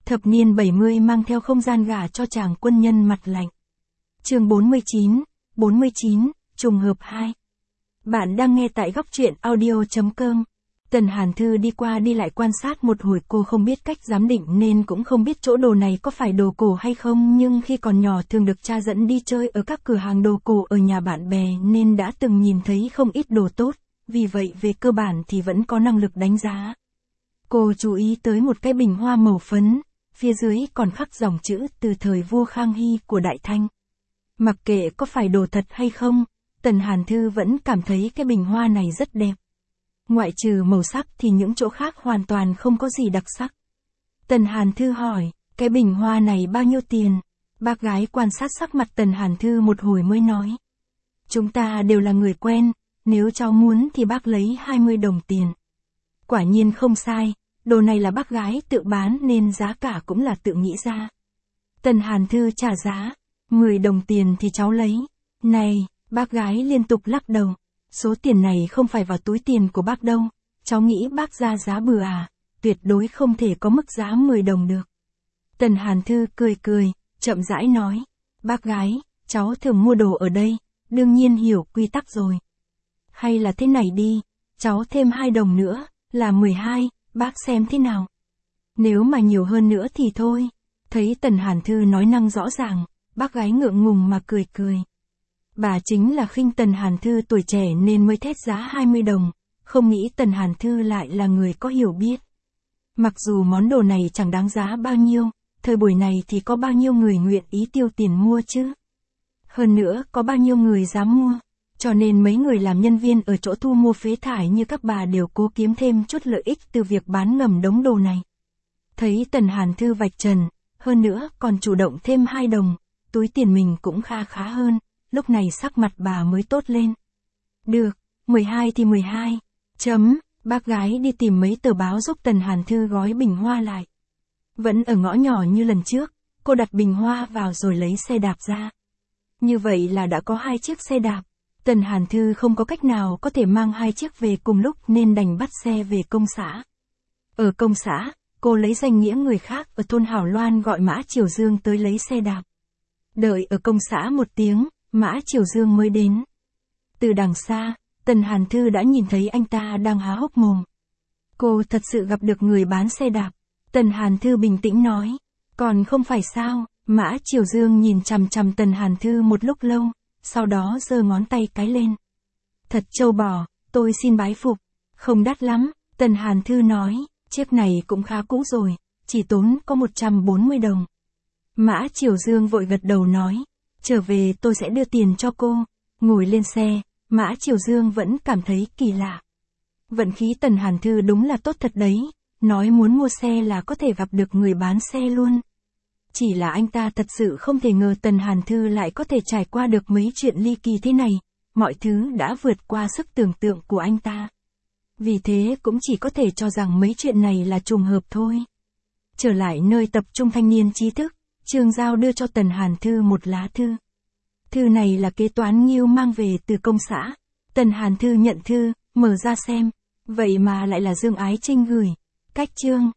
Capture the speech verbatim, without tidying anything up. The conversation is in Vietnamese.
Thập niên bảy mươi mang theo không gian gả cho chàng quân nhân mặt lạnh. Chương bốn mươi chín, bốn mươi chín, trùng hợp hai. Bạn đang nghe tại góc truyện audio chấm com. Tần Hàn Thư đi qua đi lại quan sát một hồi, cô không biết cách giám định nên cũng không biết chỗ đồ này có phải đồ cổ hay không, nhưng khi còn nhỏ thường được cha dẫn đi chơi ở các cửa hàng đồ cổ ở nhà bạn bè nên đã từng nhìn thấy không ít đồ tốt, vì vậy về cơ bản thì vẫn có năng lực đánh giá. Cô chú ý tới một cái bình hoa màu phấn, phía dưới còn khắc dòng chữ từ thời vua Khang Hy của Đại Thanh. Mặc kệ có phải đồ thật hay không, Tần Hàn Thư vẫn cảm thấy cái bình hoa này rất đẹp. Ngoại trừ màu sắc thì những chỗ khác hoàn toàn không có gì đặc sắc. Tần Hàn Thư hỏi, cái bình hoa này bao nhiêu tiền? Bác gái quan sát sắc mặt Tần Hàn Thư một hồi mới nói. Chúng ta đều là người quen, nếu cháu muốn thì bác lấy hai mươi đồng tiền. Quả nhiên không sai, đồ này là bác gái tự bán nên giá cả cũng là tự nghĩ ra. Tần Hàn Thư trả giá, mười đồng tiền thì cháu lấy. Này, bác gái liên tục lắc đầu. Số tiền này không phải vào túi tiền của bác đâu, cháu nghĩ bác ra giá bừa à, tuyệt đối không thể có mức giá mười đồng được. Tần Hàn Thư cười cười, chậm rãi nói, bác gái, cháu thường mua đồ ở đây, đương nhiên hiểu quy tắc rồi. Hay là thế này đi, cháu thêm hai đồng nữa, là mười hai, bác xem thế nào. Nếu mà nhiều hơn nữa thì thôi. Thấy Tần Hàn Thư nói năng rõ ràng, bác gái ngượng ngùng mà cười cười. Bà chính là khinh Tần Hàn Thư tuổi trẻ nên mới thét giá hai mươi đồng, không nghĩ Tần Hàn Thư lại là người có hiểu biết. Mặc dù món đồ này chẳng đáng giá bao nhiêu, thời buổi này thì có bao nhiêu người nguyện ý tiêu tiền mua chứ? Hơn nữa, có bao nhiêu người dám mua, cho nên mấy người làm nhân viên ở chỗ thu mua phế thải như các bà đều cố kiếm thêm chút lợi ích từ việc bán ngầm đống đồ này. Thấy Tần Hàn Thư vạch trần, hơn nữa còn chủ động thêm hai đồng, túi tiền mình cũng kha khá hơn. Lúc này sắc mặt bà mới tốt lên. Được, mười hai thì mười hai. Chấm, bác gái đi tìm mấy tờ báo giúp Tần Hàn Thư gói bình hoa lại. Vẫn ở ngõ nhỏ như lần trước, cô đặt bình hoa vào rồi lấy xe đạp ra. Như vậy là đã có hai chiếc xe đạp. Tần Hàn Thư không có cách nào có thể mang hai chiếc về cùng lúc nên đành bắt xe về công xã. Ở công xã, cô lấy danh nghĩa người khác ở thôn Hảo Loan gọi Mã Triều Dương tới lấy xe đạp. Đợi ở công xã một tiếng, Mã Triều Dương mới đến. Từ đằng xa, Tần Hàn Thư đã nhìn thấy anh ta đang há hốc mồm. Cô thật sự gặp được người bán xe đạp. Tần Hàn Thư bình tĩnh nói. Còn không phải sao, Mã Triều Dương nhìn chằm chằm Tần Hàn Thư một lúc lâu, sau đó giơ ngón tay cái lên. Thật trâu bò, tôi xin bái phục. Không đắt lắm, Tần Hàn Thư nói, chiếc này cũng khá cũ rồi, chỉ tốn có một trăm bốn mươi đồng. Mã Triều Dương vội gật đầu nói. Trở về tôi sẽ đưa tiền cho cô. Ngồi lên xe, Mã Triều Dương vẫn cảm thấy kỳ lạ. Vận khí Tần Hàn Thư đúng là tốt thật đấy, nói muốn mua xe là có thể gặp được người bán xe luôn. Chỉ là anh ta thật sự không thể ngờ Tần Hàn Thư lại có thể trải qua được mấy chuyện ly kỳ thế này, mọi thứ đã vượt qua sức tưởng tượng của anh ta. Vì thế cũng chỉ có thể cho rằng mấy chuyện này là trùng hợp thôi. Trở lại nơi tập trung thanh niên trí thức, Trương Giao đưa cho Tần Hàn Thư một lá thư. Thư này là kế toán Nghiêu mang về từ công xã. Tần Hàn Thư nhận thư, mở ra xem. Vậy mà lại là Dương Ái Trinh gửi. Cách Trương,